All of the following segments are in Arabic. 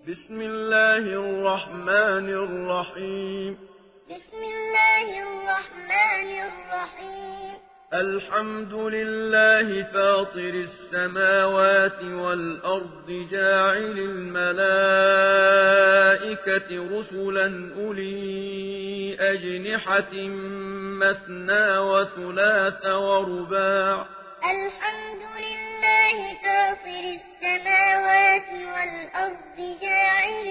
بسم الله الرحمن الرحيم بسم الله الرحمن الرحيم الحمد لله فاطر السماوات والأرض جاعل الملائكة رسلا أولي أجنحة مثنى وثلاث ورباع الحمد لله فاطر السماوات والأرض جاعل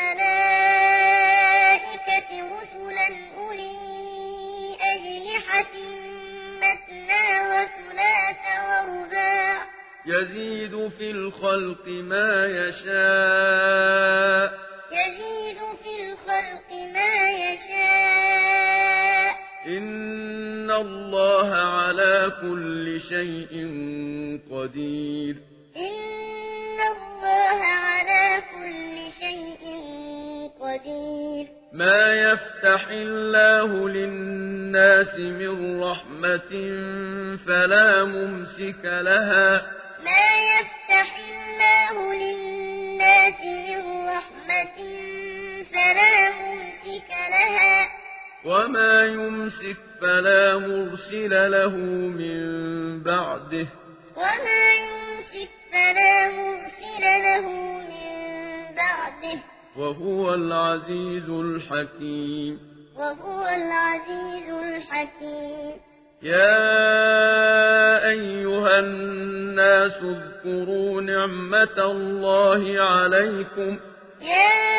الملائكة رسلا أولي أجنحة مثنى وثلاث ورباع يزيد في الخلق ما يشاء يزيد في الخلق ما يشاء إن الله على كل شيء قدير إن الله على كل شيء قدير ما يفتح الله للناس من رحمة فلا ممسك لها ما يفتح الله للناس من رحمة فلا ممسك لها وما يمسك فلا مرسل له من بعده وما يمسك فلا مرسل له من بعده وهو العزيز الحكيم وهو العزيز الحكيم يا أيها الناس اذكروا نعمة الله عليكم يا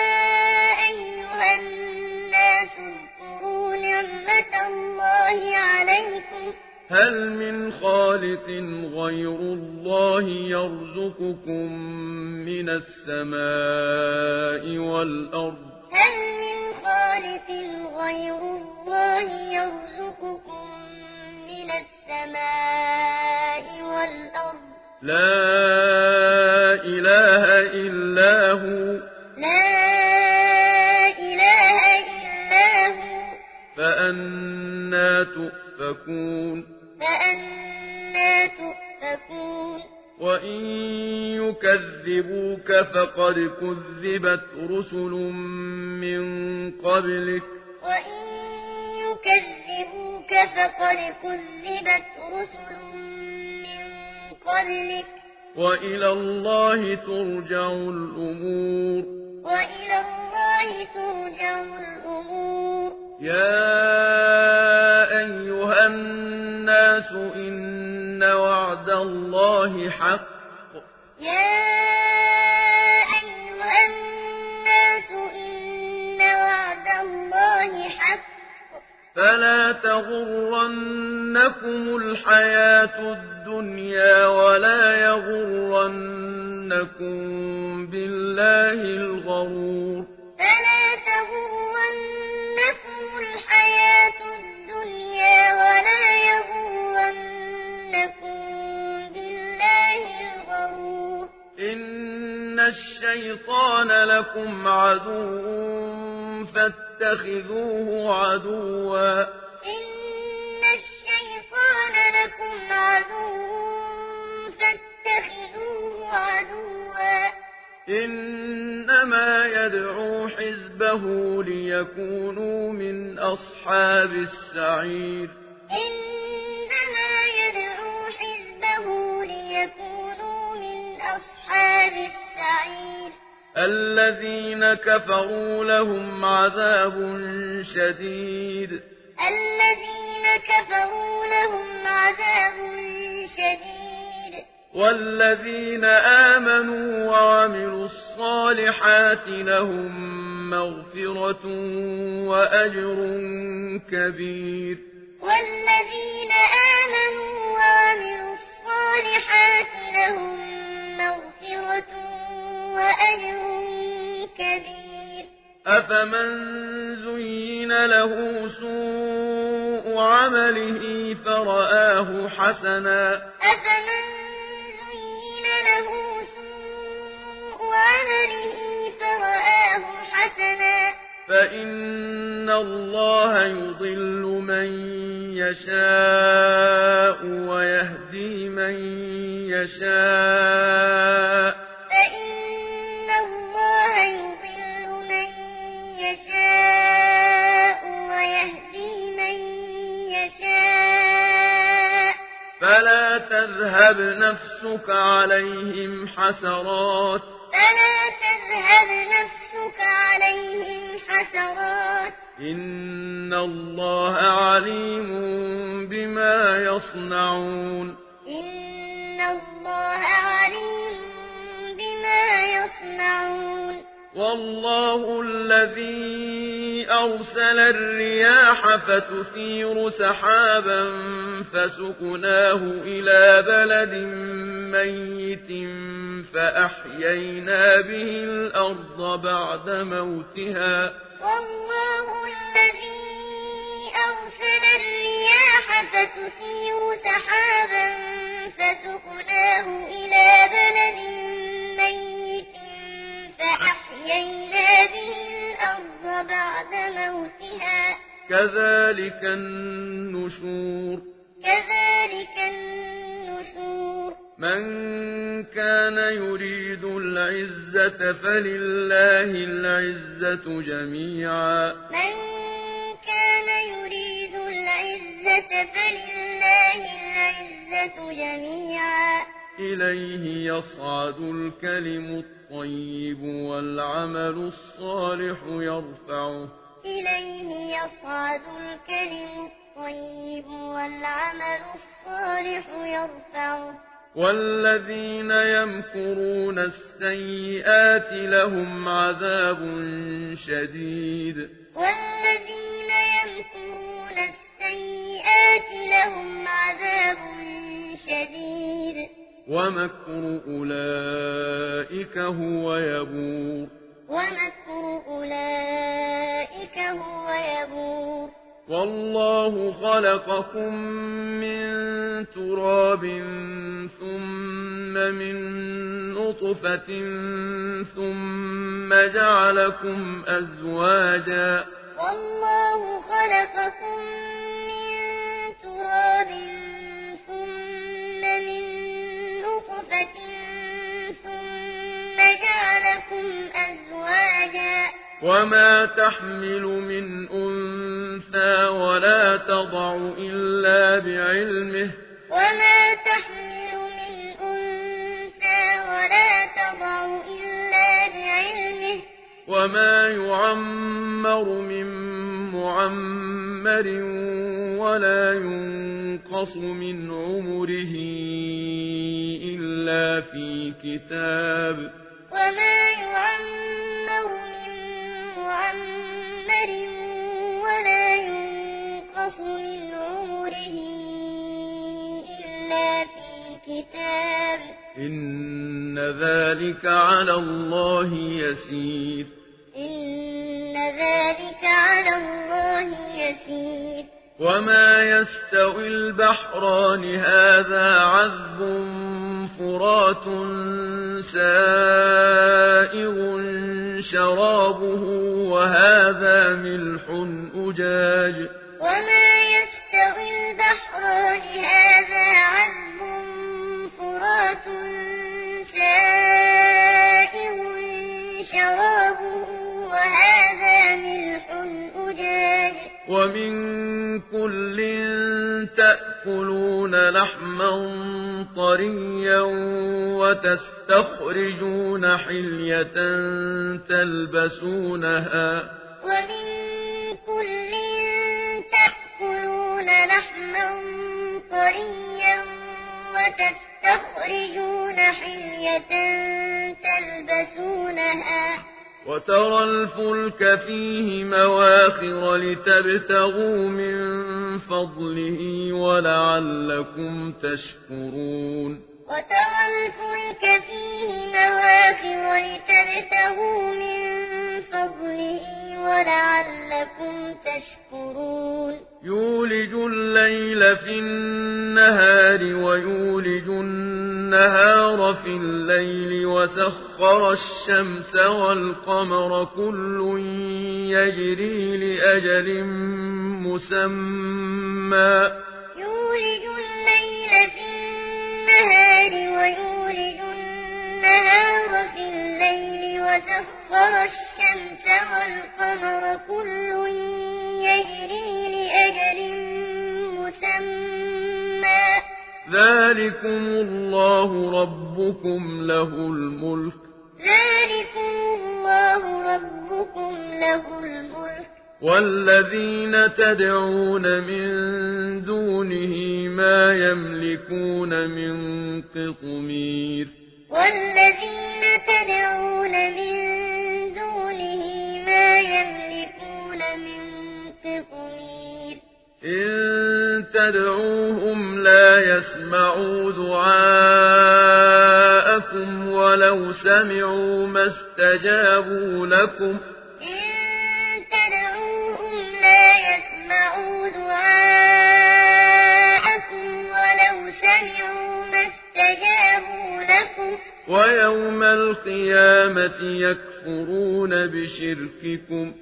أيها الناس اذكروا نعمة الله عليكم هل من خالق غير الله يرزقكم من السماء والأرض هل من خالق غير الله يرزقكم من السماء والأرض لا إله إلا هو لا إله إلا هو فأنى تؤفكون فأنى تؤفكون وإن يكذبوك فقد كذبت رسل من قبلك وإن يكذبوك فقد كذبت رسل من قبلك وإلى الله ترجع الأمور وإلى الله ترجع الأمور يا أيها الناس إن وعد الله حق يا أيها الناس إن وعد الله حق فلا تغرنكم الحياة الدنيا ولا يغرنكم بالله الغرور فلا تغرنكم الحياة الدنيا ولا يغرنكم بالله الغرور إن الشيطان لكم عدو فاتخذوه عدوا إن الشيطان لكم عدو فاتخذوه عدوا إنما يدعو حزبه ليكونوا من أصحاب السعير إنما يدعو حزبه ليكونوا من أصحاب السعير الذين كفروا لهم عذاب شديد الذين كفروا لهم عذاب شديد والذين آمنوا وعملوا الصالحات لهم مغفرة وأجر كبير والذين آمنوا وعملوا الصالحات لهم مغفرة وأجر كبير أفمن زين له سوء عمله فرآه حسنا أفمن زين له سوء عمله فرآه حسنا فإن الله يضل من يشاء ويهدي من يشاء فإن الله تذهب نفسك عليهم حسرات إن الله عليم بما يصنعون والله الذي أرسل الرياح فتثير سحابا فسقناه إلى بلد ميت فأحيينا به الأرض بعد موتها والله الذي أرسل الرياح فتثير سحابا فسقناه إلى بلد ميت فأحيينا به الأرض بعد موتها كذلك النشور من كان يريد العزة فلله العزة جميعا إليه يصعد الكلم الطيب والعمل الصالح يرفعه والذين يمكرون السيئات لهم عذاب شديد ومكر أولئك هو يبور والله خلقكم من تراب ثم من نطفة ثم جعلكم أزواجا وما تحمل من أنثى ولا تضع إلا بعلمه وما يعمر من معمر ولا ينقص من عمره إلا في كتاب إن ذلك على الله يسير وما يستوي البحران هذا عذب فرات سائغ شرابه وهذا ملح أجاج ومن كل تأكلون لحما طريا وتستخرجون حلية تلبسونها وترى الفلك فيه مواخر لتبتغوا من فضله ولعلكم تشكرون يولج الليل في النهار ويولج النهار في الليل وسخر الشمس والقمر كل يجري لأجل مسمى وسخر الشمس والقمر كل يجري لأجل مسمى ذلكم الله ربكم له الملك والذين تدعون من دونه ما يملكون من قطمير إن تدعوهم لا يسمعوا دعاءكم ولو سمعوا ما استجابوا لكم ويوم القيامة يكفرون بشرككم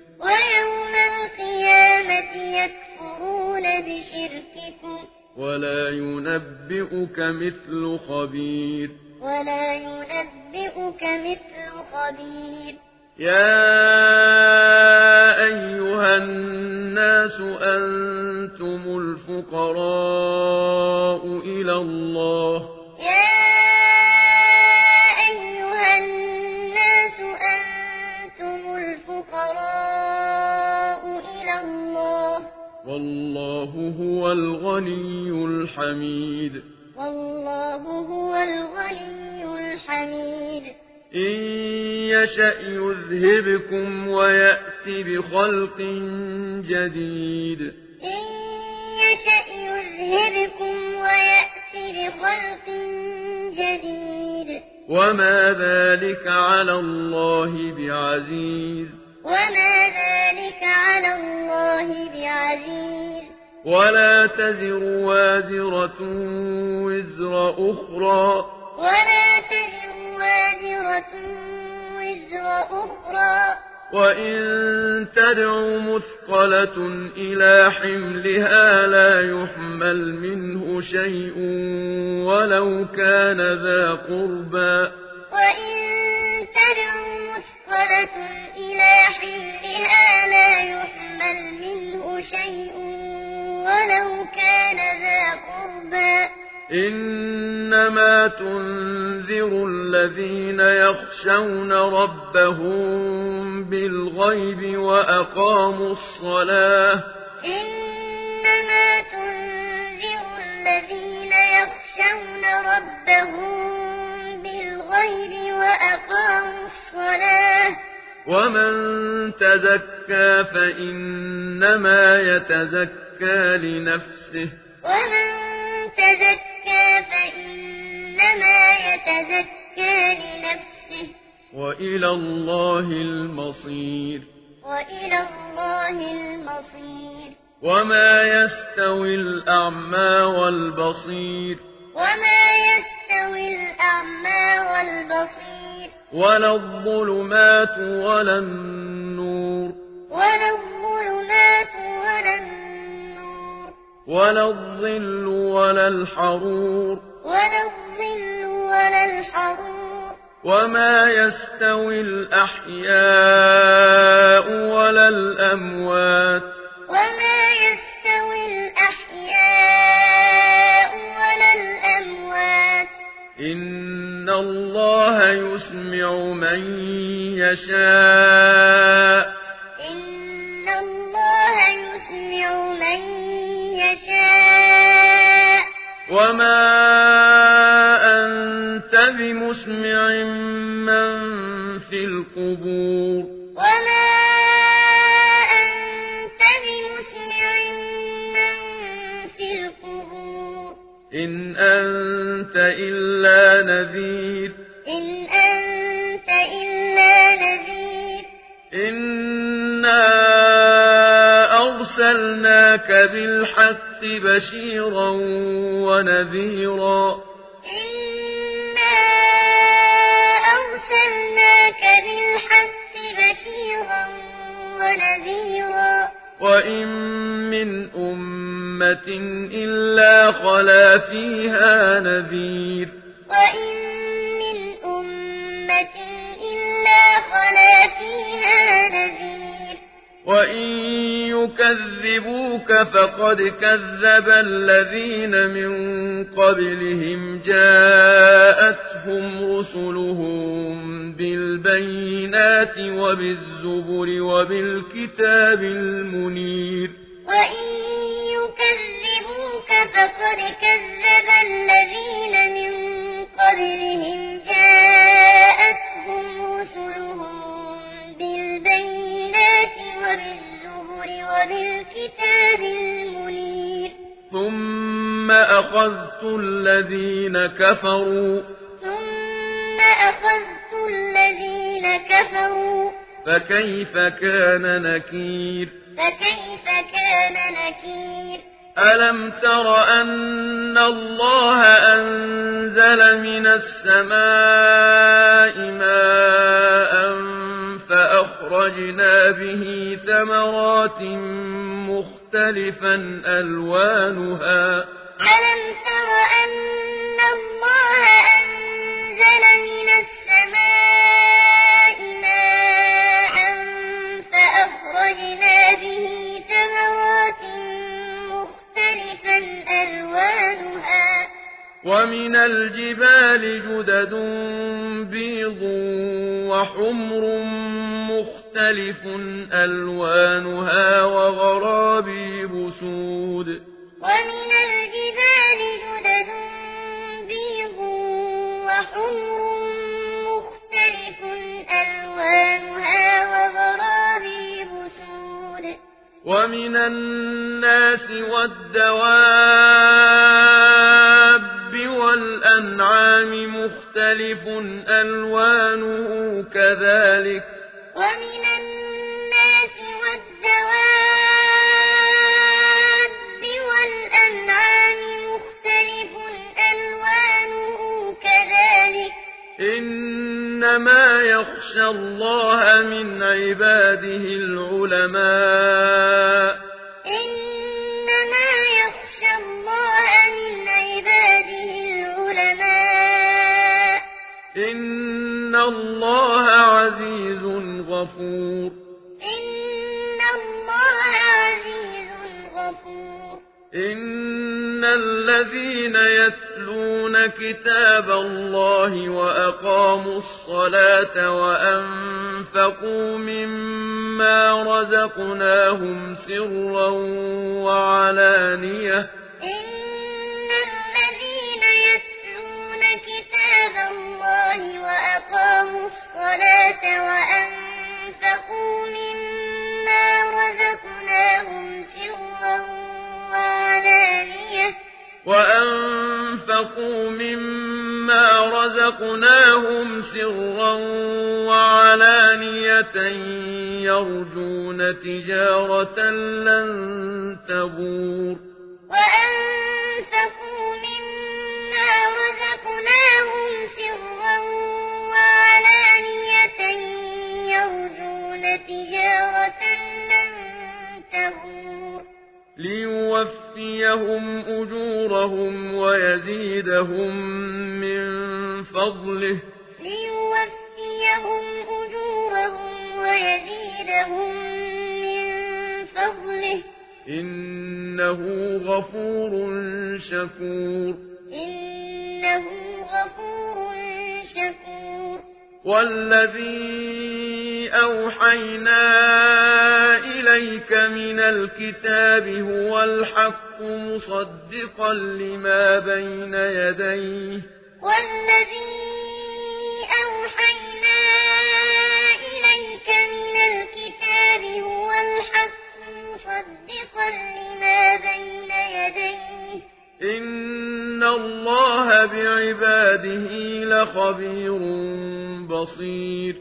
ولا ينبئك مثل خبير يا أيها الناس أنتم الفقراء إلى الله والله هو الغني الحميد إن يشأ يذهبكم ويأت بخلق جديد وما ذلك على الله بعزيز ولا تزر وازرة وزر أخرى وإن تدع مثقلة إلى حملها لا يحمل منه شيء ولو كان ذا قربى إنما تنذر الذين يخشون ربهم بالغيب وأقاموا الصلاة ومن تزكى فإنما يتزكى لنفسه وإلى الله المصير وما يستوي الأعمى والبصير ولا الظلمات ولا النور ولا الظل ولا الحرور وما يستوي الأحياء ولا الأموات إن الله يسمع من يشاء وما أنت بمسمع من في القبور إن أنت إلا نذير إنا أرسلناك بالحق بشيرا ونذيرا وإن من أمة إلا خلا فيها نذير وإن يكذبوك يكذبوك فقد كذب الذين من قبلهم جاءتهم رسلهم بالبينات وبالزبر وبالكتاب المنير وإن يكذبوك فقد كذب الذين من قبلهم جاءتهم رسلهم بالبينات وبالزبر وبالكتاب المنير ثم أخذت الذين كفروا فكيف كان نكير ألم تر أن الله أنزل من السماء ماء فأخرجنا به ثمرات مختلفا ألوانها ألم تر أن الله أنزل من السماء ماء فأخرجنا به ثمرات مختلفا ألوانها ومن الجبال جدد بيض وحمر مختلف ألوانها وغرابيب سود ومن الجبال جدد بيض وحمر مختلف ألوانها وغرابيب سود ومن الناس والدواب والأنعام مختلف ألوانه كذلك ومن الناس والدواب والأنعام مختلف ألوانه كذلك إنما يخشى الله من عباده العلماء إن الله عزيز غفور إن الذين يتلون كتاب الله وأقاموا الصلاة وأنفقوا مما رزقناهم سرا وعلانية وأقاموا الصلاة وأنفقوا مما رزقناهم سرا وعلانية يرجون تجارة لن تبور وأنفقوا مما رزقناهم سرا وعلانية يرجون تجارة لن تبور ليوفيهم أجورهم ويزيدهم من فضله إنه غفور شكور والذي أوحينا إليك من الكتاب هو الحق مصدقا لما بين يديه والذي أوحينا إليك من الكتاب هو الحق مصدقا لما بين يديه إن الله بعباده لخبير بصير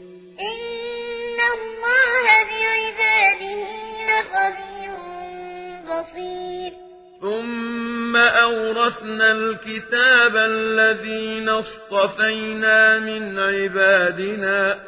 ثم أورثنا الكتاب الذين اصطفينا من عبادنا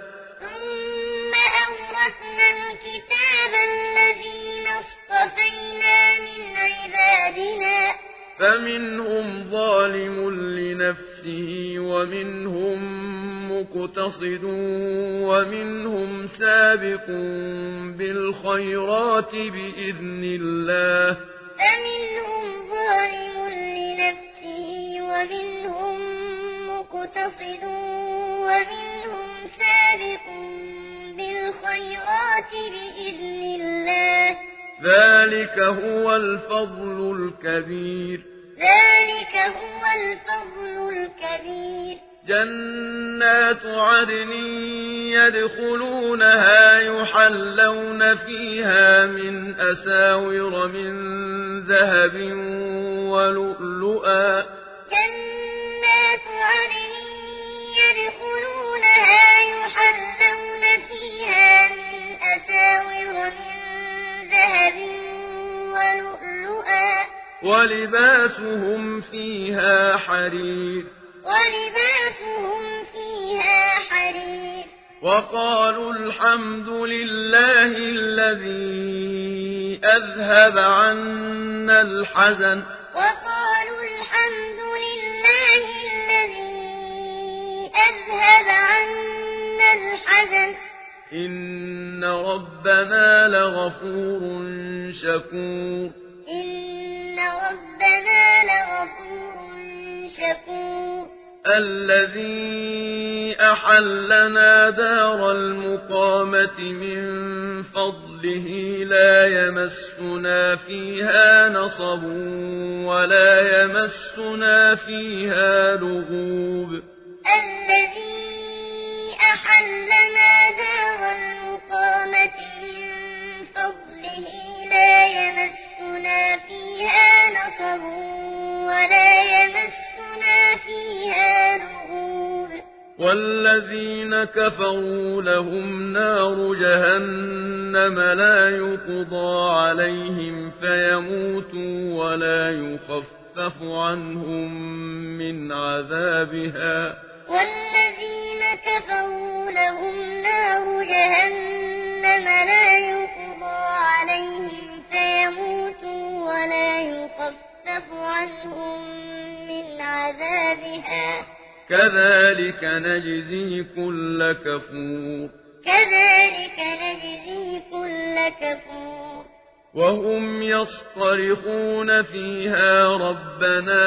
فمنهم ظالم لنفسه ومنهم مقتصد ومنهم سابق بالخيرات بإذن الله فمنهم ظالم لنفسه ومنهم مقتصد ومنهم سابق بالخيرات بإذن الله ذلك هو الفضل الكبير ذلك هو الفضل الكبير جنات عدن يدخلونها يحلون فيها من أساور من ذهب ولؤلؤا جنات عدن يدخلونها يحلون فيها من أساور من ذهب ولؤلؤا ولباسهم فيها حرير ولباسهم فيها حرير وقالوا الحمد لله الذي أذهب عنا الحزن وقالوا الحمد لله الذي أذهب عنا الحزن إن ربنا لغفور شكور إن ربنا لغفور شكور الذي أحلنا دار المقامة من فضله لا يمسنا فيها نصب ولا يمسنا فيها لغوب الذي أحلنا دار المقامة من فضله لا يمسنا فيها نصب ولا يمسنا فيها لغوب والذين كفروا لهم نار جهنم لا يقضى عليهم فيموتوا ولا يخفف عنهم من عذابها والذين كفروا لهم نار جهنم لا يقضى عليهم فيموتوا ولا يخفف عنهم من عذابها كذلك نجزي كل كفور كذلك نجزي كل كفور وهم يصطرخون فيها ربنا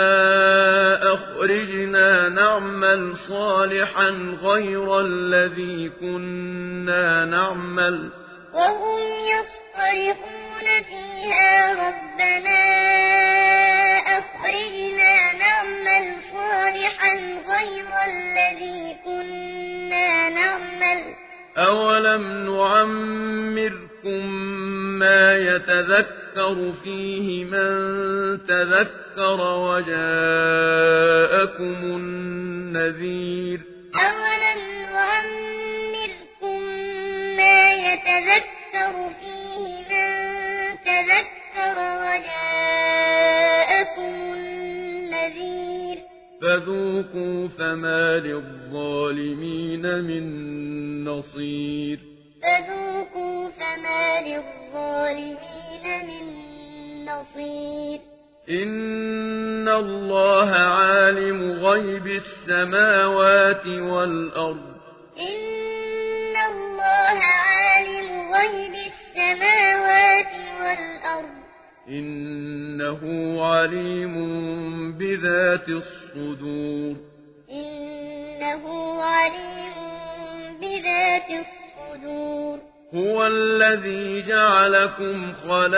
أخرجنا نعمل صالحا غير الذي كنا نعمل وهم يصطرخون فيها ربنا أخرجنا نعمل صالحا غير الذي كنا نعمل أولم نعمركم ما يتذكر فيه من تذكر وجاءكم النذير أولم نعمركم ما يتذكر فيه من تذكر وجاءكم النذير فذوقوا فما للظالمين من نصير فذوقوا فما للظالمين من نصير إن الله عالم غيب السماوات والأرض إن الله عالم غيب السماوات والأرض إنه عليم بذات الصدور إنه عليم بذات الصدور هو الذي جعلكم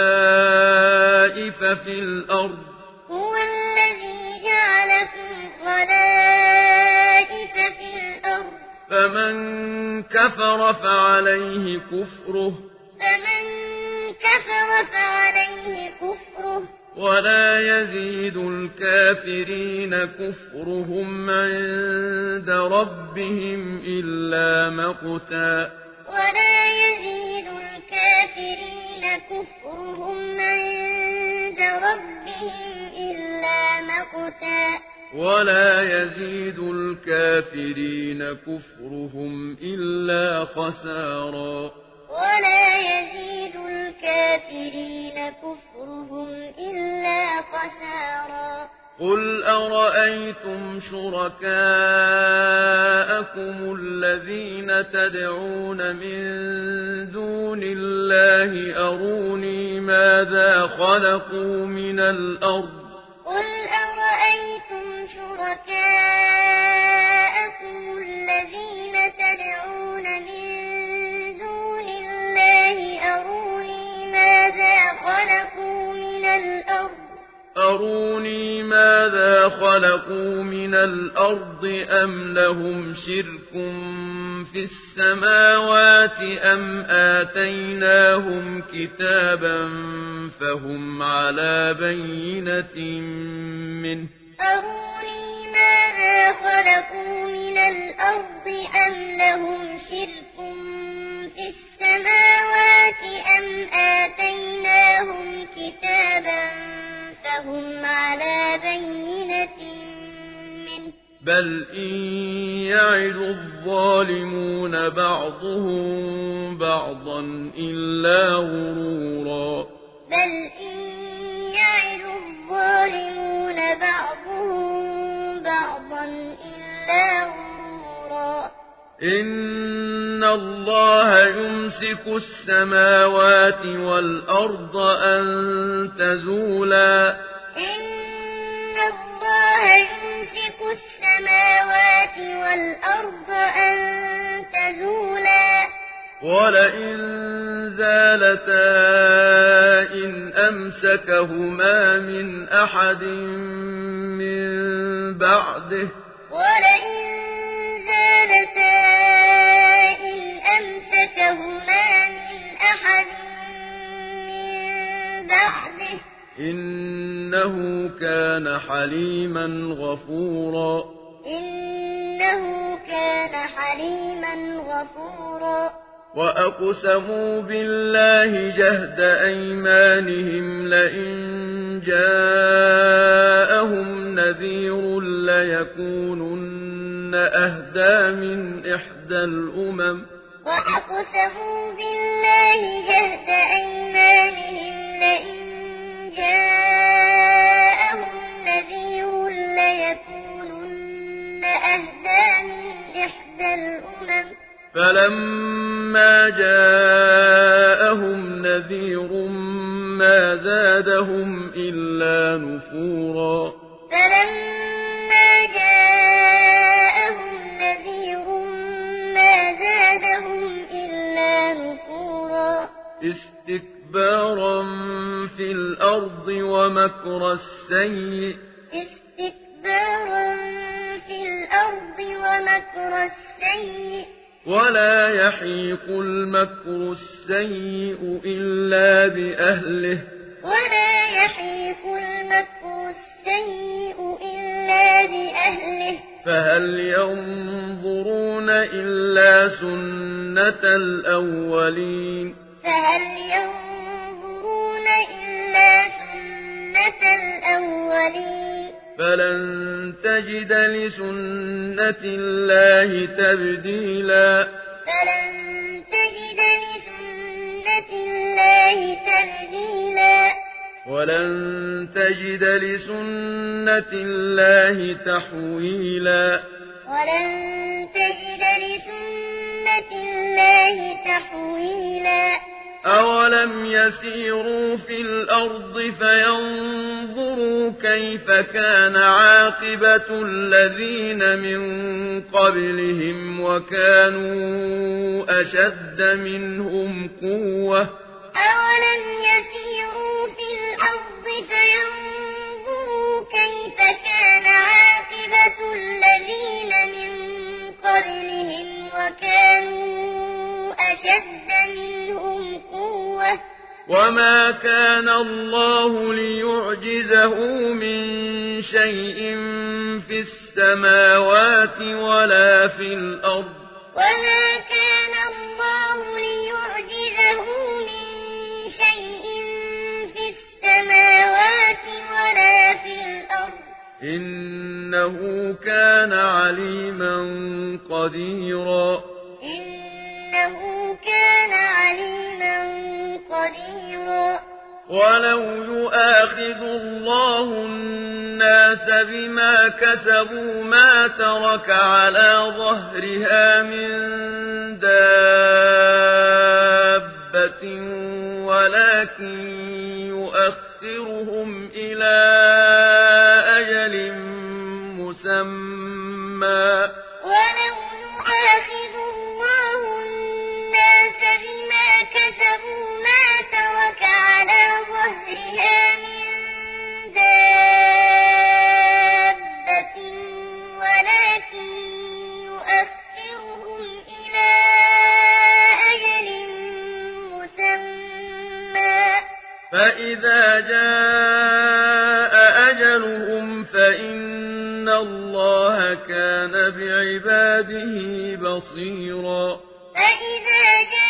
خلائف في الأرض هو الذي جعلكم خلائف في الأرض فمن كفر فعليه كفره فمن كفر فعليه كفره ولا يزيد الكافرين كفرهم عند ربهم إلا مقتا ولا يزيد الكافرين كفرهم عند ربهم إلا مقتا ولا يزيد الكافرين كفرهم إلا خسارا ولا يزيد الكافرين كفرهم إلا خسارا قل أرأيتم شركاءكم الذين تدعون من دون الله أروني ماذا خلقوا من الأرض قل أرأيتم شركاءكم الذين تدعون من دون الله أروني ماذا خلقوا من الأرض أم لهم شرك في السماوات أم آتيناهم كتابا فهم على بينة منه أروني ماذا خلقوا من الأرض أم لهم شرك في السماوات أم آتيناهم كتابا فهم على بينة منه بل إن يعد الظالمون بعضهم بعضا إلا غرورا إن الله يمسك السماوات والأرض أن تزولا ولئن زالتا إن أمسكهما من أحد من بعده إنه كان حليما غفورا وأقسموا بالله جهد أيمانهم لئن جاءهم نذير ليكونن أهدى من إحدى الأمم وأقسموا بالله جهد أيمانهم لئن جاءهم نذير ليكونن أهدى من إحدى الأمم فلما جاءهم نذير ما زادهم إلا نفورا استكبارا في الأرض ومكر السيء ولا يحيق المكر السيء إلا بأهله فهل ينظرون إلا سنة الأولين فلن تجد لسنة الله تبديلا ولن تجد لسنة الله تحويلا أولم يسيروا في الأرض فينظروا كيف كان عاقبة الذين من قبلهم وكانوا أشد منهم قوة وما كان الله ليعجزه من شيء في السماوات ولا في الأرض إنه كان عليما قديرا ولو يؤاخذ الله الناس بما كسبوا ما ترك على ظهرها من دابة ولكن يؤخرهم إلى أجل مسمى ولو يؤاخذ الله الناس بما كسبوا ما ترك على ظهرها من دابة ولكن يؤخرهم إلى أجل مسمى فإذا جاء أجلهم فإن الله كان بعباده بصيرا فإذا جاء